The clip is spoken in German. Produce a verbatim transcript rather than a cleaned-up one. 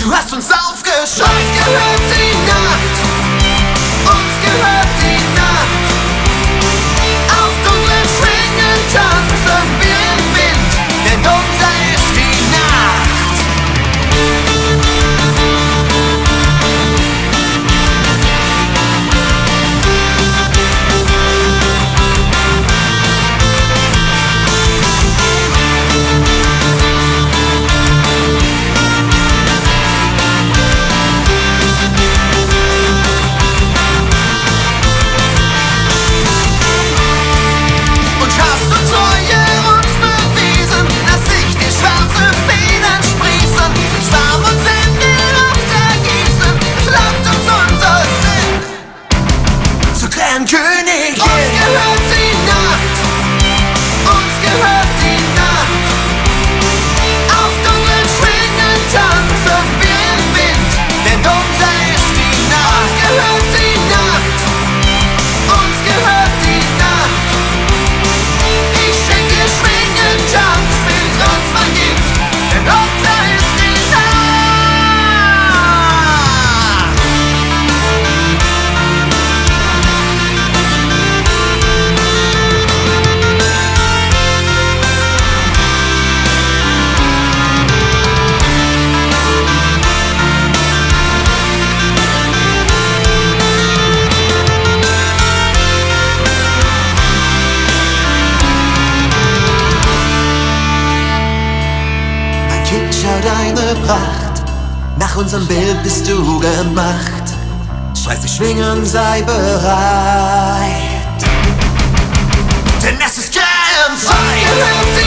Du hast uns aufgescheucht. Uns gehört die Nacht, uns gehört die Nacht. Auf dunklen Schwingen tanzen wir im Wind, denn unser ist die Nacht. König. Uns gehört die Nacht, uns gehört die Nacht. Auf dunklen Schwingen tanzen wir im Wind, denn unser ist die Nacht. Uns gehört die Nacht, uns gehört die Nacht. Ich schenk dir Schwingen, Tanz, wenn's uns mal gibt, denn unser ist die Nacht. Schau deine Pracht, nach unserem Bild bist du gemacht. Schmeiß die Schwingen, sei bereit, denn es ist Kernzeit.